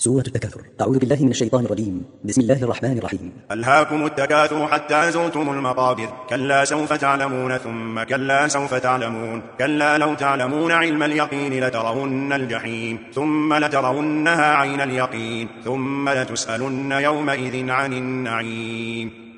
سورة التكاثر. أعوذ بالله من الشيطان الرجيم. بسم الله الرحمن الرحيم. ألهاكم التكاثر حتى زرتم المقابر، كلا سوف تعلمون ثم كلا سوف تعلمون، كلا لو تعلمون علم اليقين لترون الجحيم ثم لترونها عين اليقين ثم لتسألن يومئذ عن النعيم.